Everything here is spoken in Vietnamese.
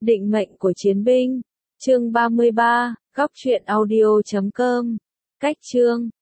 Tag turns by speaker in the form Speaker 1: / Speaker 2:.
Speaker 1: Định mệnh của chiến binh. Chương 33, góc truyện audio.com. Cách chương